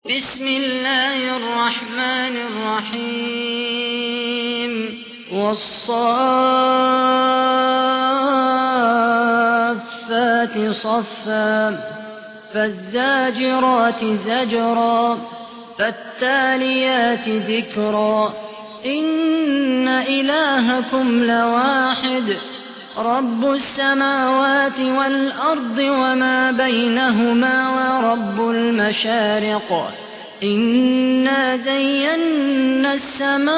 بسم الله الرحمن الرحيم والصافات صفا فالزاجرات زجرا فالتاليات ذكرا إن إلهكم لواحد رب السماوات والأرض وما بينهما ورب المشارق إنا زينا السماء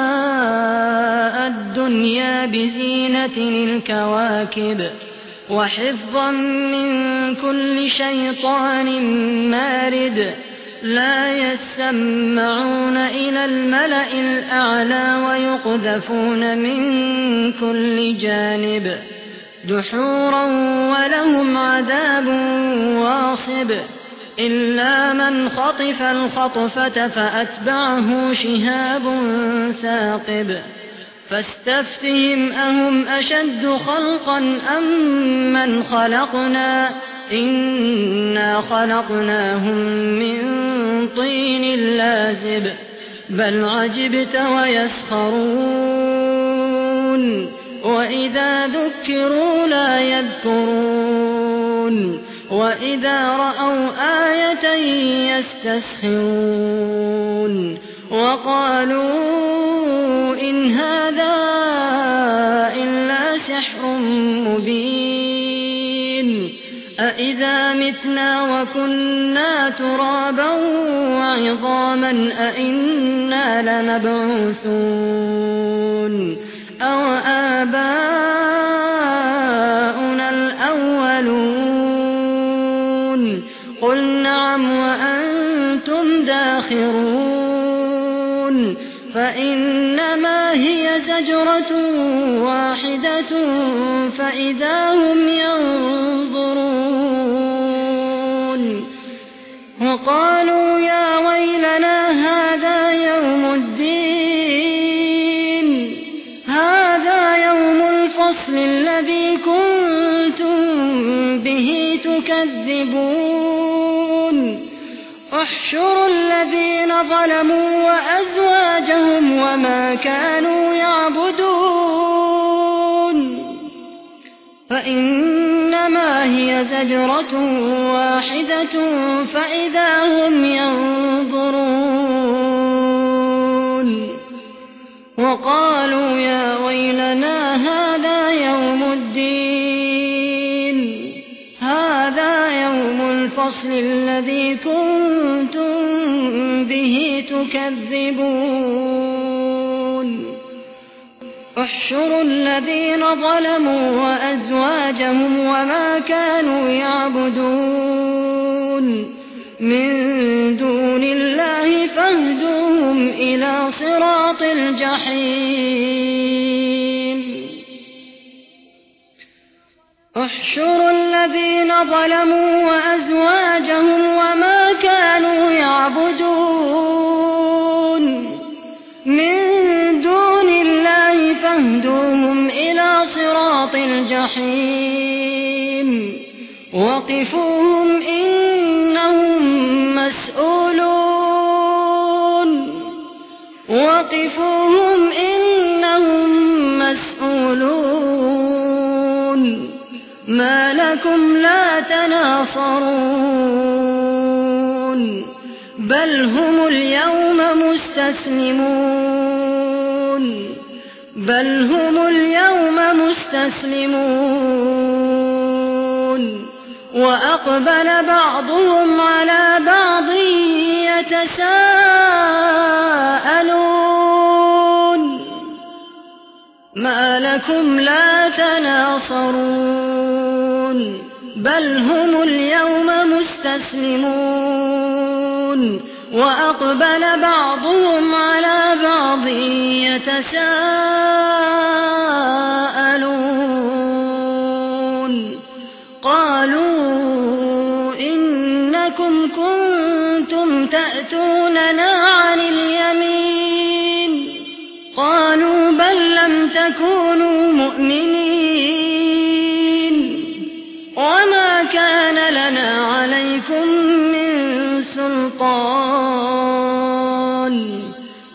الدنيا بزينة الكواكب وحفظا من كل شيطان مارد لا يسمعون إلى الملأ الأعلى ويقذفون من كل جانب دحورا ولهم عذاب واصب إلا من خطف الخطفة فأتبعه شهاب ثاقب فاستفتهم أهم أشد خلقا أم من خلقنا إنا خلقناهم من طين لازب بل عجبت ويسخرون وإذا ذكروا لا يذكرون وإذا رأوا آية يستسخرون وقالوا إن هذا إلا سحر مبين أإذا متنا وكنا ترابا وعظاما أإنا لمبعوثون أو آباؤنا الأولون قل نعم وأنتم داخرون فإنما هي زجرة واحدة فإذا هم ينظرون وقالوا يا ويلنا هذا يوم الدين هذا يوم الفصل الذي كنتم به تكذبون احشروا الذين ظلموا وأزواجهم وما كانوا يعبدون فإنما هي زجرة واحدة فإذا هم ينظرون وقالوا يا ويلنا هذا يوم الدين هذا يوم الفصل الذي كنتم به تكذبون احشروا الذين ظلموا وأزواجهم وما كانوا يعبدون من دون الله فاهدوهم إلى صراط الجحيم احشروا الذين ظلموا وأزواجهم وما كانوا يعبدون من دون الله فاهدوهم إلى صراط الجحيم وقفوهم إنهم مسؤولون وقفوهم إنهم مسؤولون ما لكم لا تناصرون بل هم اليوم مستسلمون وأقبل بعضهم على بعض يتساءلون ما لكم لا تناصرون بل هم اليوم مستسلمون وأقبل بعضهم على بعض يتساءلون قالوا إنكم كنتم تأتوننا عن اليمين قالوا بل لم تكونوا مؤمنين وما كان لنا عليكم من سلطان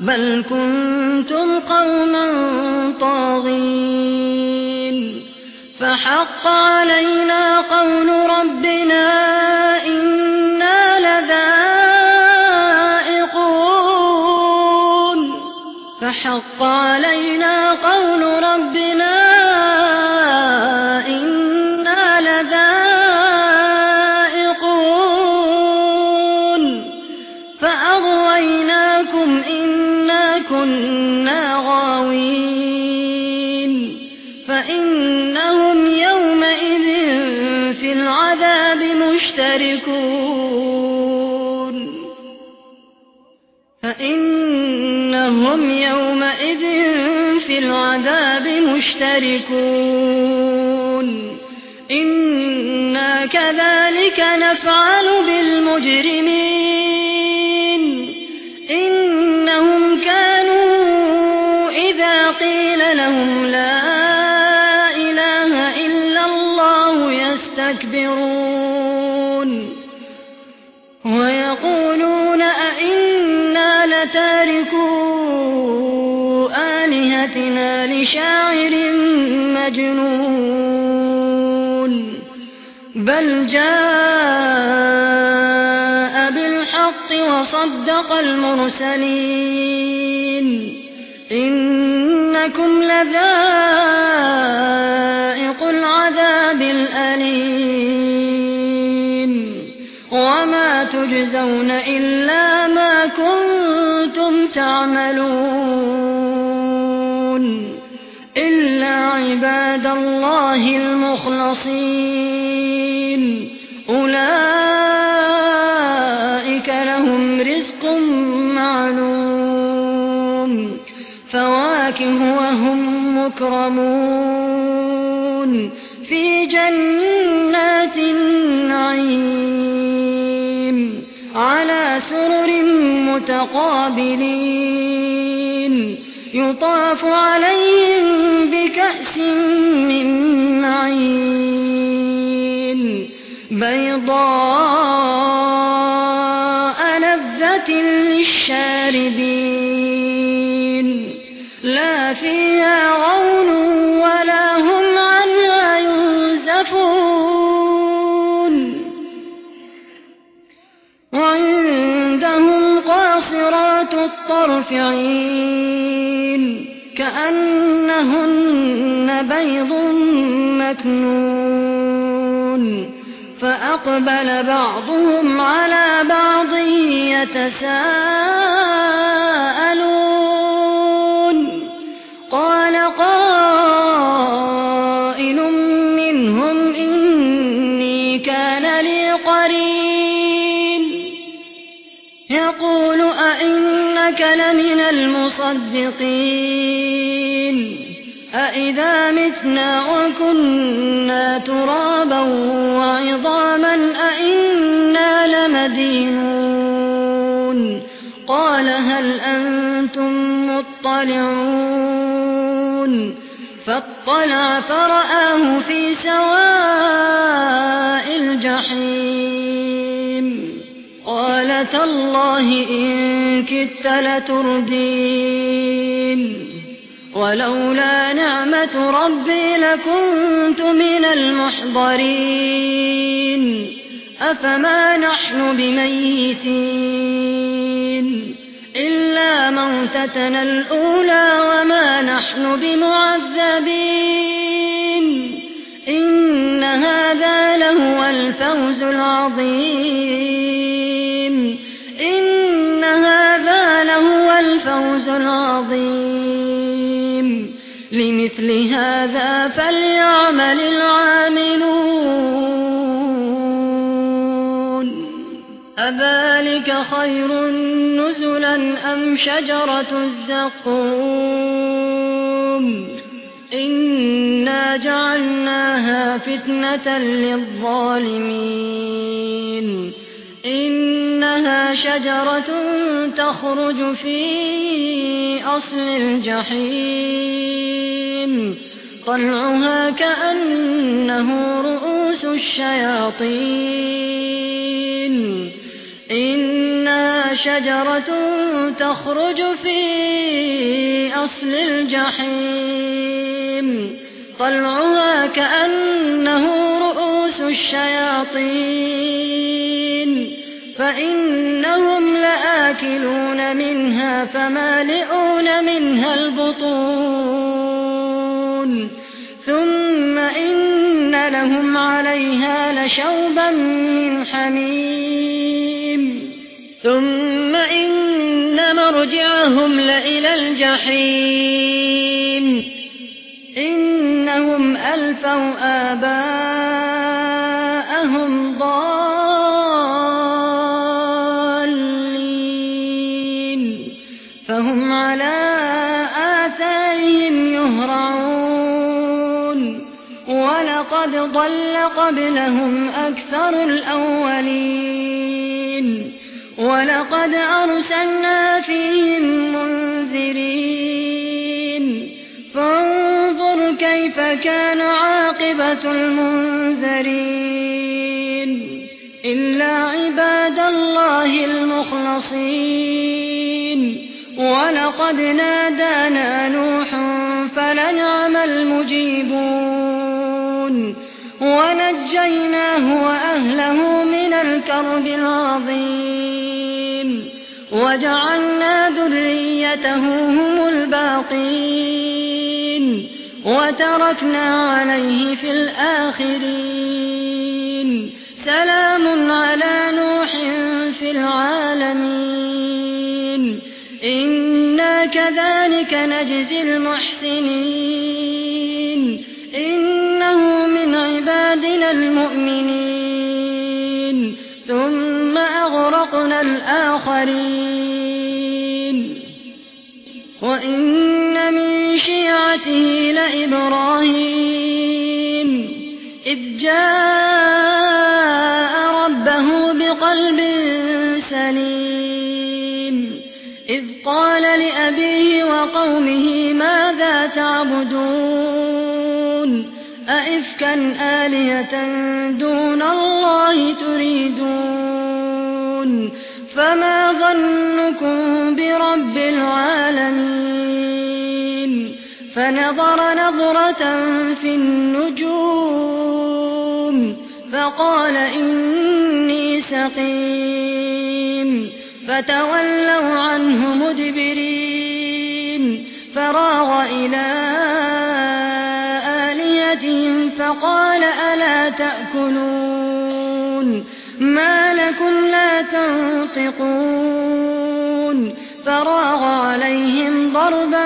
بل كنتم قوما طاغين فحق علينا قول ربنا إنا لذائقون فحق علينا قول ربنا إنا لذائقون فأغويناكم إنا كنا غاوين فإنهم يومئذ في العذاب مشتركون إنا كذلك نفعل بالمجرمين إنهم كانوا إذا قيل لهم لا إله إلا الله يستكبرون ويقولون أئنا لتاركو آلهتنا لشاعر مجنون بل جاء بالحق وصدق المرسلين إنكم لذائق العذاب الأليم وما تجزون إلا ما كنتم تعملون إلا عباد الله المخلصين أولئك لهم رزق معلوم فواكه وهم مكرمون في جنات النعيم على سرر متقابلين يطاف عليهم بكأس من معين بيضاء لذة للشاربين لا فيها غول ولا هم عنها ينزفون وعندهم قاصرات الطرف عين كأنهن بيض مكنون فأقبل بعضهم على بعض يتساءلون قال قائل منهم إني كان لي قرين يقول أئنك لمن المصدقين أئذا متنا وكنا ترابا وعظاما أئنا لمدينون قال هل أنتم مطلعون فاطلع فرآه في سواء الجحيم قال تالله إن كدت لتردين ولولا نعمة ربي لكنت من المحضرين أفما نحن بميتين إلا موتتنا الأولى وما نحن بمعذبين إن هذا لهو الفوز العظيم إن هذا لهو الفوز العظيم لمثل هذا فليعمل العاملون أذلك خير نزلا أم شجرة الزقوم إنا جعلناها فتنة للظالمين إنها شجرة تخرج في أصل الجحيم طلعها كأنه رؤوس الشياطين إنها شجرة تخرج في أصل الجحيم طلعها كأنه رؤوس الشياطين فإنهم لآكلون منها فمالئون منها البطون ثم إن لهم عليها لشوبا من حميم ثم إن مرجعهم لإلى الجحيم إنهم ألفوا آباءهم ضالين فهم على آثارهم يهرعون ولقد ضل قبلهم أكثر الأولين ولقد أرسلنا فيهم منذرين فانظر كيف كان عاقبة المنذرين إلا عباد الله المخلصين ولقد نادانا نوح فلنعم المجيبون ونجيناه وأهله من الكرب العظيم وجعلنا ذريته هم الباقين وتركنا عليه في الآخرين سلام على نوح في العالمين إنا كذلك نجزي المحسنين إنه من عبادنا المؤمنين ثم أغرقنا الآخرين وإن من شيعته لإبراهيم إذ جاء ربه بقلب سليم إذ قال لأبيه وقومه ماذا تعبدون أئفكا آلهة دون الله تريدون فما ظنكم برب العالمين فنظر نظرة في النجوم فقال إني سقيم فتولوا عنه مدبرين فراغ إلى آلهتهم فقال ألا تأكلون ما لكم لا تنطقون فراغ عليهم ضربا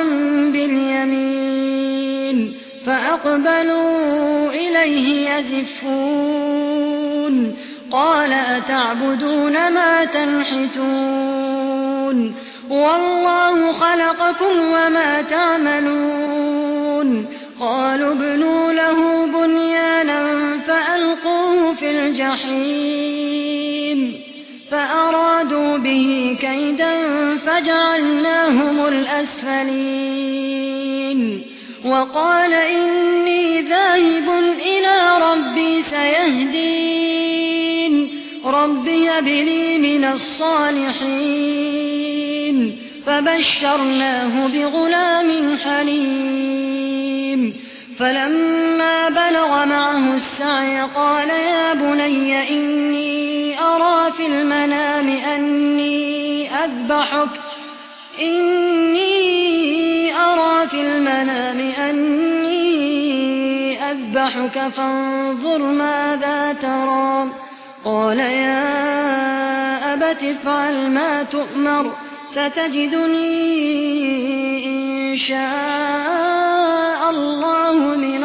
باليمين فأقبلوا إليه يزفون قال أتعبدون ما تنحتون والله خلقكم وما تعملون قالوا ابنوا له بنيانا فألقوه في الجحيم فأرادوا به كيدا فجعلناهم الأسفلين وقال إني ذاهب إلى ربي سيهدين رب هب لي من الصالحين فبشرناه بغلام حليم فلما بلغ معه السعي قال يا بني إني أرى في المنام أني أذبحك فانظر ماذا ترى قال يا أبت افعل ما تؤمر ستجدني إن شاء الله من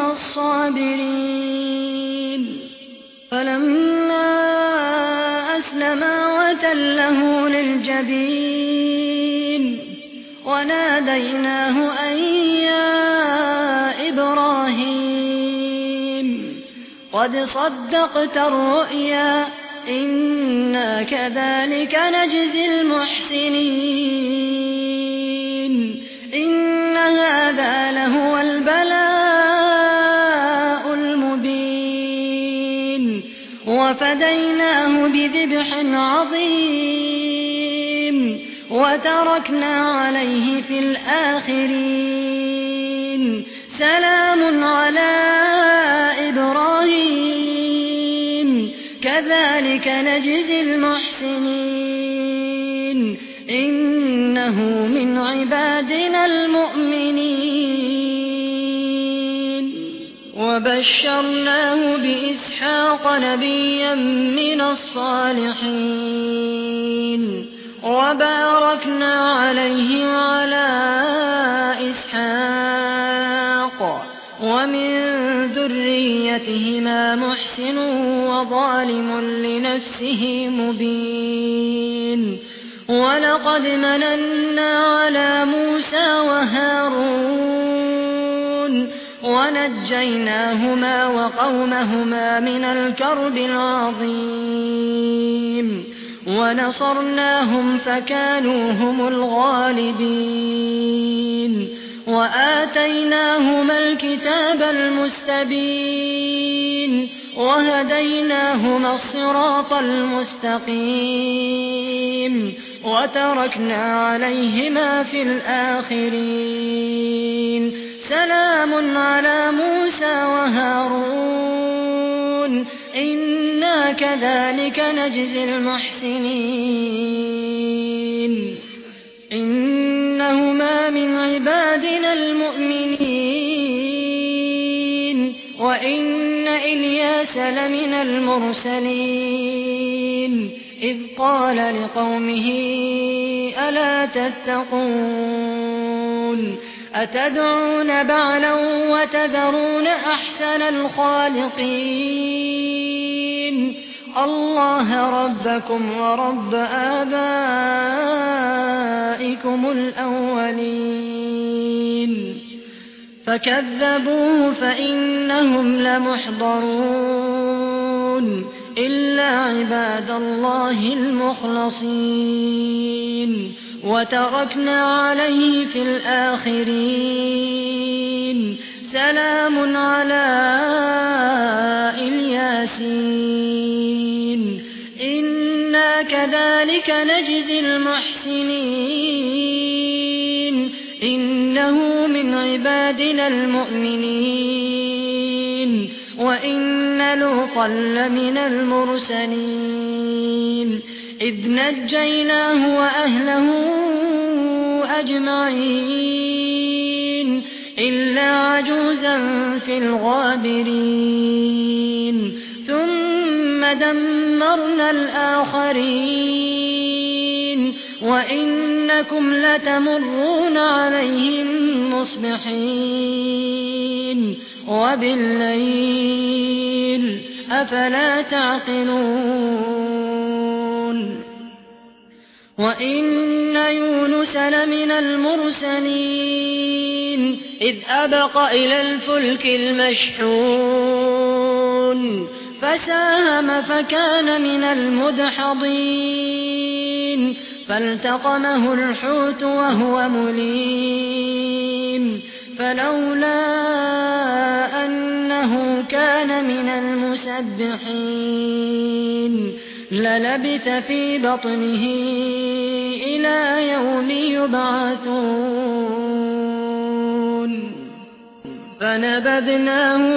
الصابرين فلما أسلما وتله للجبين وناديناه أن يا إبراهيم قد صدقت الرؤيا إنا كذلك نجزي المحسنين إن هذا لهو البلاء المبين وفديناه بذبح عظيم وتركنا عليه في الآخرين سلام على إبراهيم كذلك نجزي المحسنين إنه من عبادنا المؤمنين وبشرناه بإسحاق نبيا من الصالحين وباركنا عليه وعلى إسحاق ومن ذريتهما محسن وظالم لنفسه مبين ولقد مننا على موسى وهارون ونجيناهما وقومهما من الكرب العظيم ونصرناهم فكانوا هم الغالبين وآتيناهما الكتاب المستبين وهديناهما الصراط المستقيم وتركنا عليهما في الآخرين سلام على موسى وهارون إنا كذلك نجزي المحسنين إنهما من عبادنا المؤمنين وإن إلياس لمن المرسلين إذ قال لقومه ألا تتقون أتدعون بعلا وتذرون أحسن الخالقين الله ربكم ورب آبائكم الأولين فكذبوه فإنهم لمحضرون إلا عباد الله المخلصين وتركنا عليه في الآخرين سلام على الياسين إنا كذلك نجزي المحسنين إنه من عبادنا المؤمنين وإن لوطا لمن المرسلين إذ نجيناه وأهله أجمعين إلا عجوزا في الغابرين ثم دمرنا الآخرين وإنكم لتمرون عليهم مصبحين وبالليل أفلا تعقلون وإن يونس لمن المرسلين إذ أبق إلى الفلك المشحون فساهم فكان من المدحضين فالتقمه الحوت وهو مليم فلولا أنه كان من المسبحين للبث في بطنه إلى يوم يبعثون فنبذناه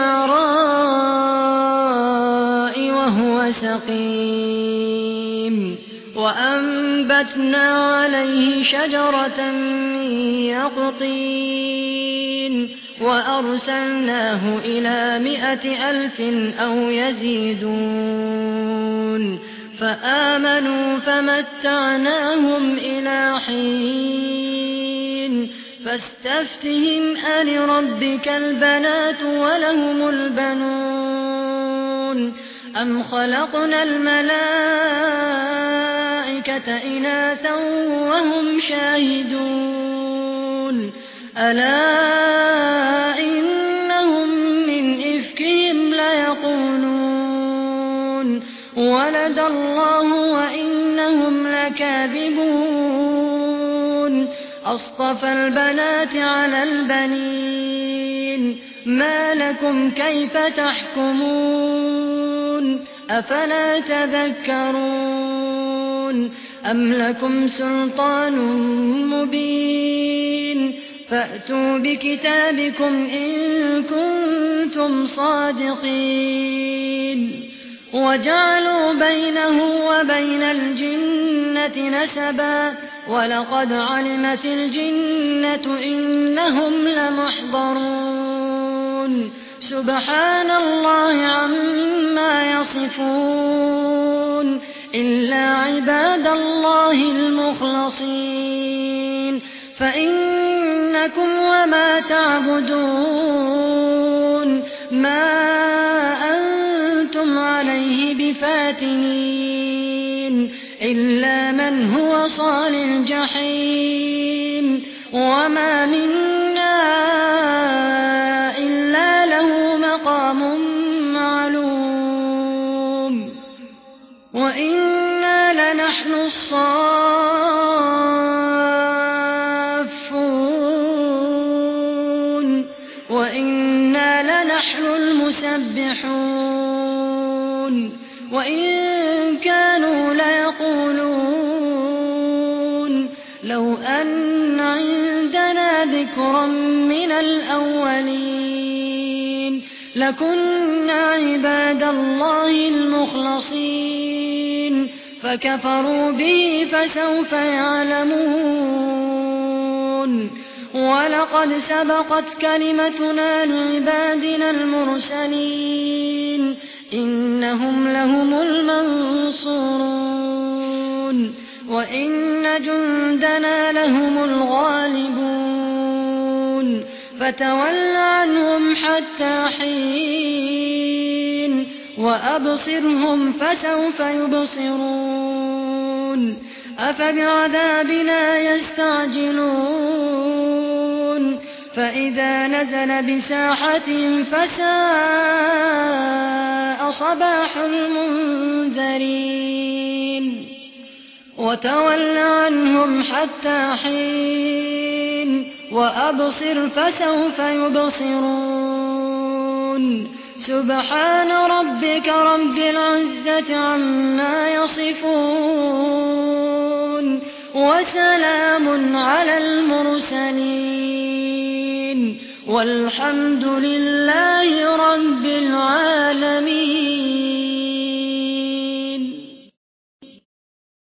بالعراء وهو سقيم وأنبتنا عليه شجرة من يقطين وأرسلناه إلى 100,000 أو يزيدون فآمنوا فمتعناهم إلى حين فاستفتهم ألربك البنات ولهم البنون أم خلقنا الملائكة إناثا وهم شاهدون ألا إنهم من إفكهم ليقولون ولد الله وإنهم لكاذبون أصطفى البنات على البنين ما لكم كيف تحكمون أفلا تذكرون أم لكم سلطان مبين فأتوا بكتابكم إن كنتم صادقين وجعلوا بينه وبين الجنة نسبا ولقد علمت الجنة إنهم لمحضرون سبحان الله عما يصفون إلا عباد الله المخلصين فإنكم وما تعبدون ما أنتم عليه بفاتنين إلا من هو صال الجحيم وما منا إلا له مقام معلوم وإنا لنحن الصافون وإنا لنحن المسبحون وإن كانوا ليقولون لو أن عندنا ذكرا من الأولين لكنا عباد الله المخلصين فكفروا به فسوف يعلمون ولقد سبقت كلمتنا لعبادنا المرسلين إنهم لهم المنصورون وإن جندنا لهم الغالبون فتول عنهم حتى حين وأبصرهم فسوف يبصرون أفبعذابنا يستعجلون فإذا نزل بساحتهم فساء صباح المنذرين وتول عنهم حتى حين وأبصر فسوف يبصرون سبحان ربك رب العزة عما يصفون وسلام على المرسلين والحمد لله رب العالمين.